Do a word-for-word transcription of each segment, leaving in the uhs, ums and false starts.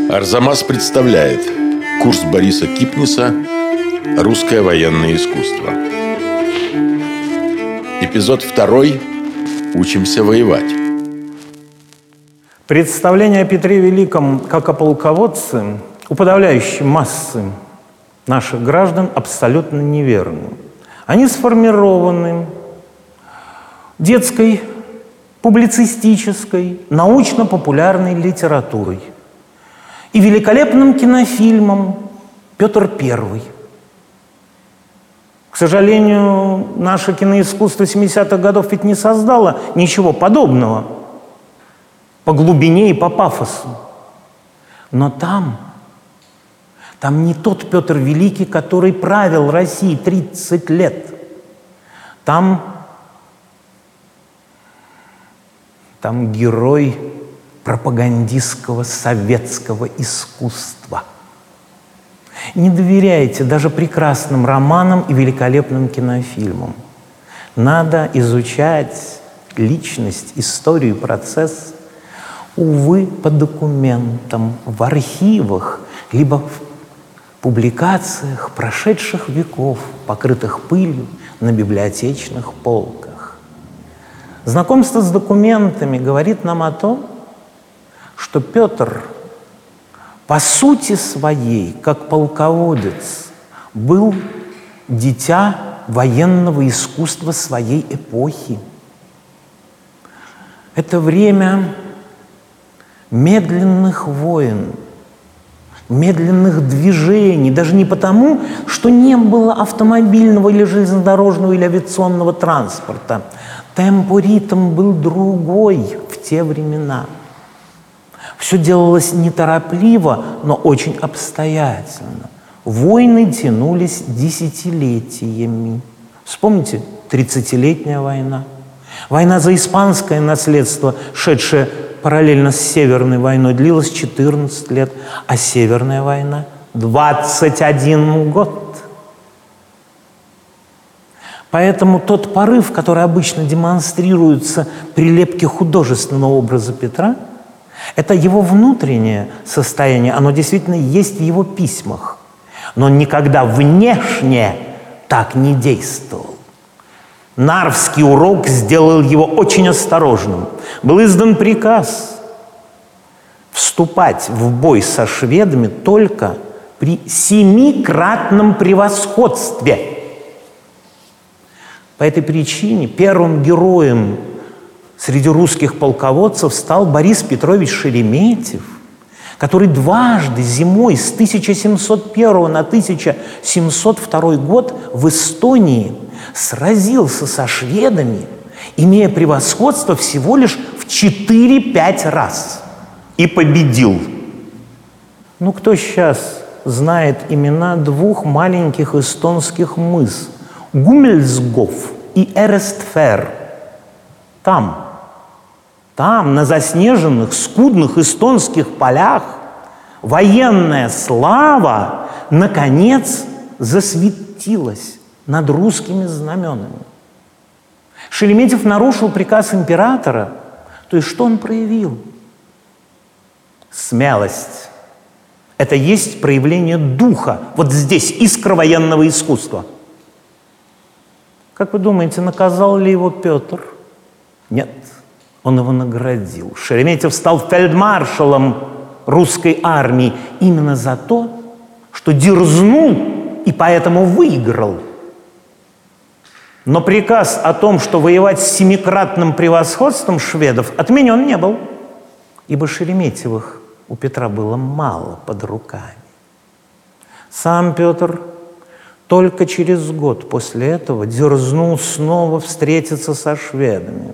Арзамас представляет курс Бориса Кипниса «Русское военное искусство». Эпизод второй. Учимся воевать. Представление о Петре Великом как о полководце у подавляющей массы наших граждан абсолютно неверны. Они сформированы детской, публицистической, научно-популярной литературой и великолепным кинофильмом «Петр Первый». К сожалению, наше киноискусство семидесятых годов ведь не создало ничего подобного по глубине и по пафосу. Но там, там не тот Петр Великий, который правил Россией тридцать лет. Там, там герой пропагандистского советского искусства. Не доверяйте даже прекрасным романам и великолепным кинофильмам. Надо изучать личность, историю, процесс, увы, по документам, в архивах, либо в публикациях прошедших веков, покрытых пылью на библиотечных полках. Знакомство с документами говорит нам о том, что Петр по сути своей, как полководец, был дитя военного искусства своей эпохи. Это время медленных войн, медленных движений, даже не потому, что не было автомобильного или железнодорожного или авиационного транспорта. Темпоритм был другой в те времена. Все делалось неторопливо, но очень обстоятельно. Войны тянулись десятилетиями. Вспомните, тридцатилетняя война. Война за испанское наследство, шедшая параллельно с Северной войной, длилась четырнадцать лет, а Северная война – двадцать один год. Поэтому тот порыв, который обычно демонстрируется при лепке художественного образа Петра, это его внутреннее состояние, оно действительно есть в его письмах, но он никогда внешне так не действовал. Нарвский урок сделал его очень осторожным. Был издан приказ вступать в бой со шведами только при семикратном превосходстве. По этой причине первым героем среди русских полководцев стал Борис Петрович Шереметьев, который дважды зимой с тысяча семьсот первого на тысяча семьсот второй год в Эстонии сразился со шведами, имея превосходство всего лишь в четыре-пять раз, и победил. Ну, кто сейчас знает имена двух маленьких эстонских мыс – Гумельсгоф и Эрестфер? Там, там, на заснеженных, скудных эстонских полях военная слава, наконец, засветилась над русскими знаменами. Шереметьев нарушил приказ императора. То есть что он проявил? Смелость. Это есть проявление духа. Вот здесь искра военного искусства. Как вы думаете, наказал ли его Петр? Нет. Он его наградил. Шереметьев стал фельдмаршалом русской армии именно за то, что дерзнул и поэтому выиграл. Но приказ о том, что воевать с семикратным превосходством шведов, отменен не был, ибо Шереметьевых у Петра было мало под руками. Сам Петр только через год после этого дерзнул снова встретиться со шведами.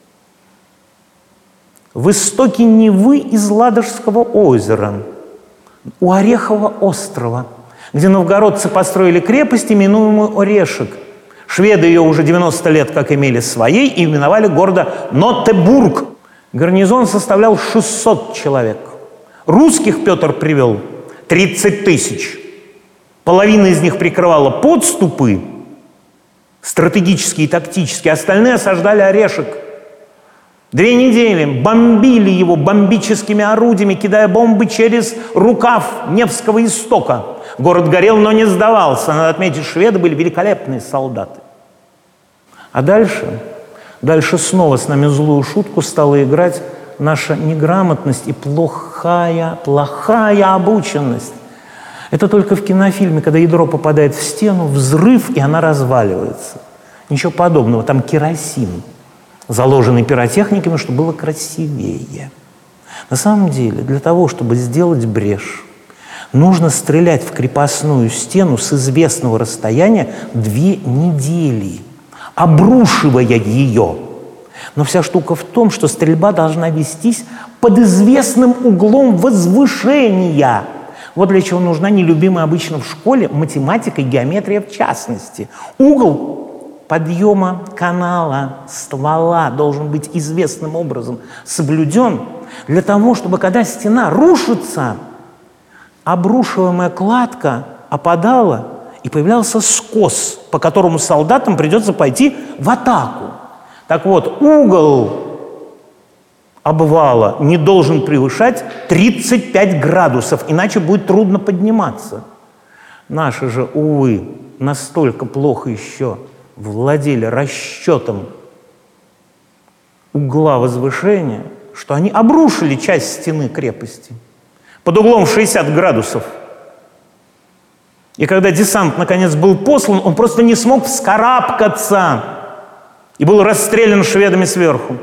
В истоке Невы из Ладожского озера, у Орехова острова, где новгородцы построили крепость, именуемую Орешек. Шведы ее уже девяносто лет как имели своей и именовали городо Нотебург. Гарнизон составлял шестьсот человек. Русских Петр привел тридцать тысяч. Половина из них прикрывала подступы, стратегические и тактические, остальные осаждали Орешек. Две недели бомбили его бомбическими орудиями, кидая бомбы через рукав Невского истока. Город горел, но не сдавался. Надо отметить, шведы были великолепные солдаты. А дальше, дальше снова с нами злую шутку стала играть наша неграмотность и плохая, плохая обученность. Это только в кинофильме, когда ядро попадает в стену, взрыв, и она разваливается. Ничего подобного, там керосин, заложенный пиротехниками, чтобы было красивее. На самом деле, для того, чтобы сделать брешь, нужно стрелять в крепостную стену с известного расстояния две недели, обрушивая ее. Но вся штука в том, что стрельба должна вестись под известным углом возвышения. Вот для чего нужна нелюбимая обычно в школе математика и геометрия в частности. Угол подъема канала, ствола должен быть известным образом соблюден для того, чтобы когда стена рушится, обрушиваемая кладка опадала и появлялся скос, по которому солдатам придется пойти в атаку. Так вот, угол обвала не должен превышать тридцать пять градусов, иначе будет трудно подниматься. Наши же, увы, настолько плохо еще владели расчетом угла возвышения, что они обрушили часть стены крепости под углом в шестьдесят градусов. И когда десант наконец был послан, он просто не смог вскарабкаться и был расстрелян шведами сверху.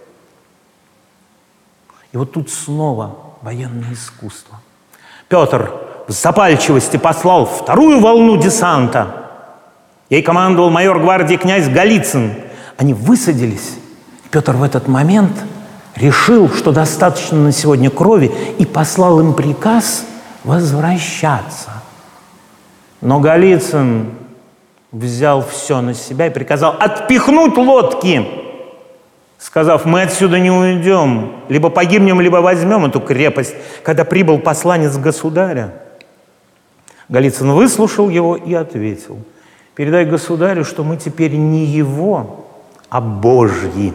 И вот тут снова военное искусство. Петр в запальчивости послал вторую волну десанта. Ей командовал майор гвардии князь Голицын. Они высадились. Петр в этот момент решил, что достаточно на сегодня крови, и послал им приказ возвращаться. Но Голицын взял все на себя и приказал отпихнуть лодки, сказав: мы отсюда не уйдем, либо погибнем, либо возьмем эту крепость. Когда прибыл посланец государя, Голицын выслушал его и ответил: передай государю, что мы теперь не его, а Божьи.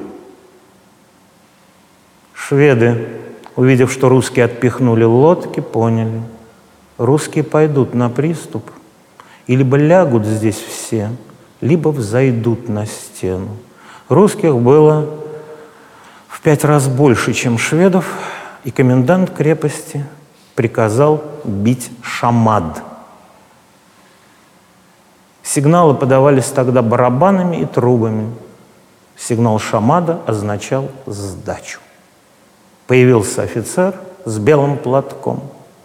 Шведы, увидев, что русские отпихнули лодки, поняли: русские пойдут на приступ и либо лягут здесь все, либо взойдут на стену. Русских было в пять раз больше, чем шведов, и комендант крепости приказал бить шамад. Сигналы подавались тогда барабанами и трубами. Сигнал шамада означал сдачу. Появился офицер с белым платком.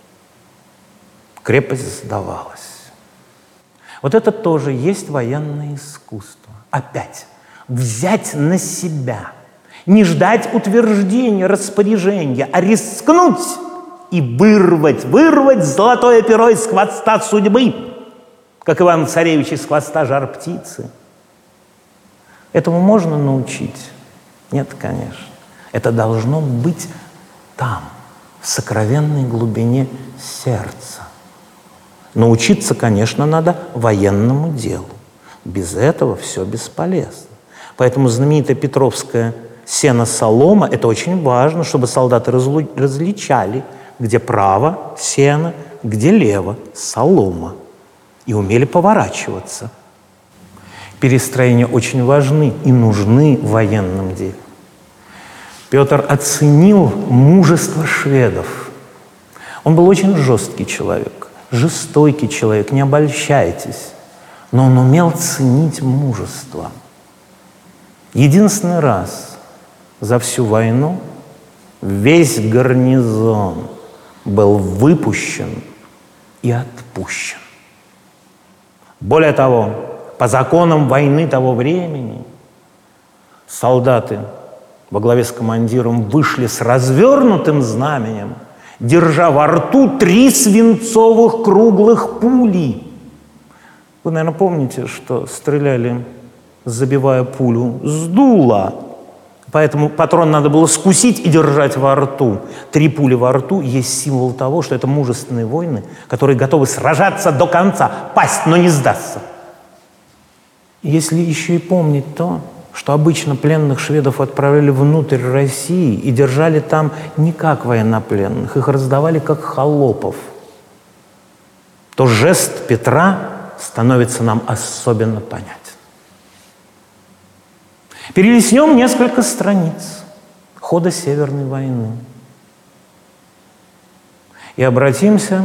Крепость сдавалась. Вот это тоже есть военное искусство. Опять, взять на себя, не ждать утверждения, распоряжения, а рискнуть и вырвать, вырвать золотое перо из хвоста судьбы, как Иван-Царевич из хвоста жар-птицы. Этому можно научить? Нет, конечно. Это должно быть там, в сокровенной глубине сердца. Научиться, конечно, надо военному делу. Без этого все бесполезно. Поэтому знаменитая петровская сено-солома – это очень важно, чтобы солдаты различали, где право – сено, где лево – солома, и умели поворачиваться. Перестроения очень важны и нужны в военном деле. Петр оценил мужество шведов. Он был очень жесткий человек, жестокий человек, не обольщайтесь, но он умел ценить мужество. Единственный раз за всю войну весь гарнизон был выпущен и отпущен. Более того, по законам войны того времени солдаты во главе с командиром вышли с развернутым знаменем, держа во рту три свинцовых круглых пули. Вы, наверное, помните, что стреляли, забивая пулю с дула. Поэтому патрон надо было скусить и держать во рту. Три пули во рту есть символ того, что это мужественные воины, которые готовы сражаться до конца, пасть, но не сдаться. Если еще и помнить то, что обычно пленных шведов отправляли внутрь России и держали там не как военнопленных, их раздавали как холопов, то жест Петра становится нам особенно понятен. Перелистнем несколько страниц хода Северной войны и обратимся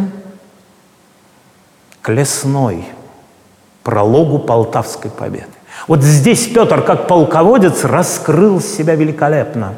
к Лесной, прологу Полтавской победы. Вот здесь Петр, как полководец, раскрыл себя великолепно.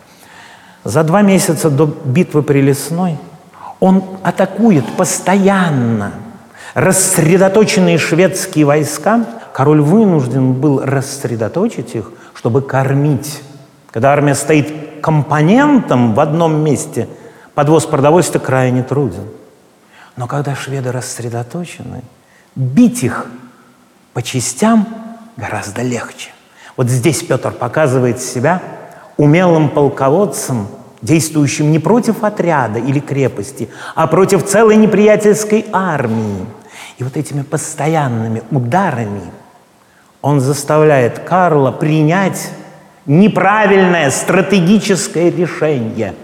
За два месяца до битвы при Лесной он атакует постоянно рассредоточенные шведские войска. Король вынужден был рассредоточить их, чтобы кормить. Когда армия стоит компонентом в одном месте, подвоз продовольствия крайне труден. Но когда шведы рассредоточены, бить их по частям гораздо легче. Вот здесь Петр показывает себя умелым полководцем, действующим не против отряда или крепости, а против целой неприятельской армии. И вот этими постоянными ударами он заставляет Карла принять неправильное стратегическое решение.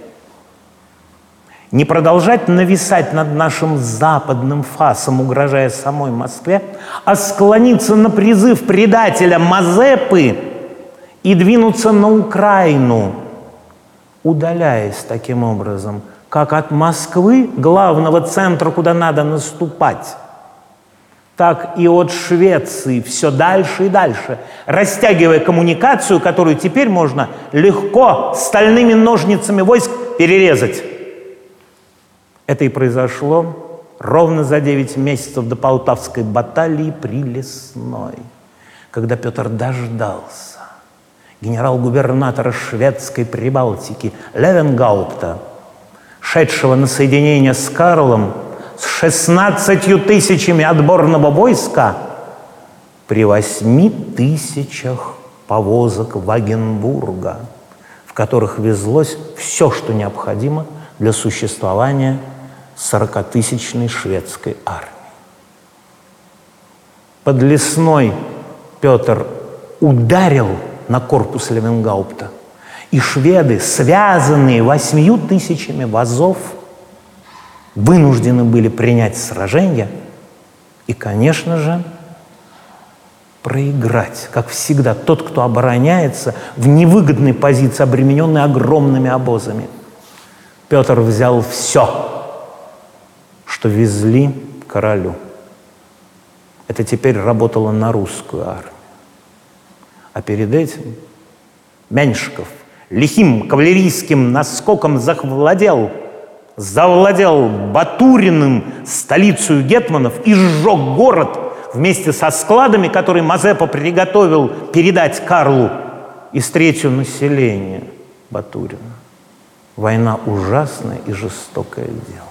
Не продолжать нависать над нашим западным фасом, угрожая самой Москве, а склониться на призыв предателя Мазепы и двинуться на Украину, удаляясь таким образом как от Москвы, главного центра, куда надо наступать, так и от Швеции все дальше и дальше, растягивая коммуникацию, которую теперь можно легко стальными ножницами войск перерезать. Это и произошло ровно за девять месяцев до Полтавской баталии при Лесной, когда Петр дождался генерал-губернатора шведской Прибалтики Левенгаупта, шедшего на соединение с Карлом с шестнадцатью тысячами отборного войска при восьми тысячах повозок Вагенбурга, в которых везлось все, что необходимо для существования сорокатысячной шведской армии. Под Лесной Петр ударил на корпус Левенгаупта, и шведы, связанные восьмью тысячами вазов, вынуждены были принять сражение и, конечно же, проиграть. Как всегда, тот, кто обороняется в невыгодной позиции, обремененный огромными обозами. Петр взял все, что везли королю. Это теперь работало на русскую армию. А перед этим Меньшиков лихим кавалерийским наскоком захвладел, завладел Батуриным, столицей гетманов, и сжег город вместе со складами, которые Мазепа приготовил передать Карлу, и встретил население Батурина. Война ужасное и жестокое дело.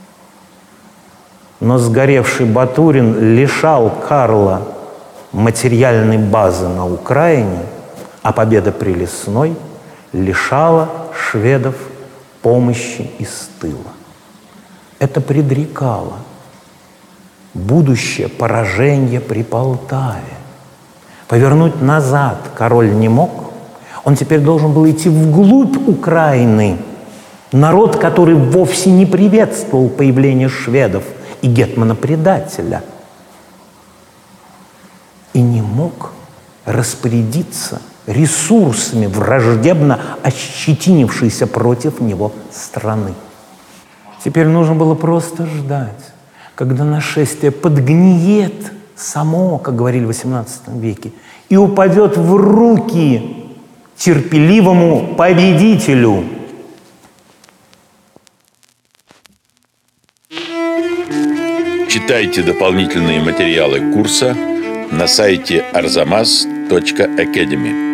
Но сгоревший Батурин лишал Карла материальной базы на Украине, а победа при Лесной лишала шведов помощи из тыла. Это предрекало будущее поражение при Полтаве. Повернуть назад король не мог. Он теперь должен был идти вглубь Украины. Народ, который вовсе не приветствовал появление шведов и гетмана-предателя. И не мог распорядиться ресурсами враждебно ощетинившейся против него страны. Теперь нужно было просто ждать, когда нашествие подгниет само, как говорили в восемнадцатом веке, и упадет в руки терпеливому победителю. Читайте дополнительные материалы курса на сайте арзамас точка академи.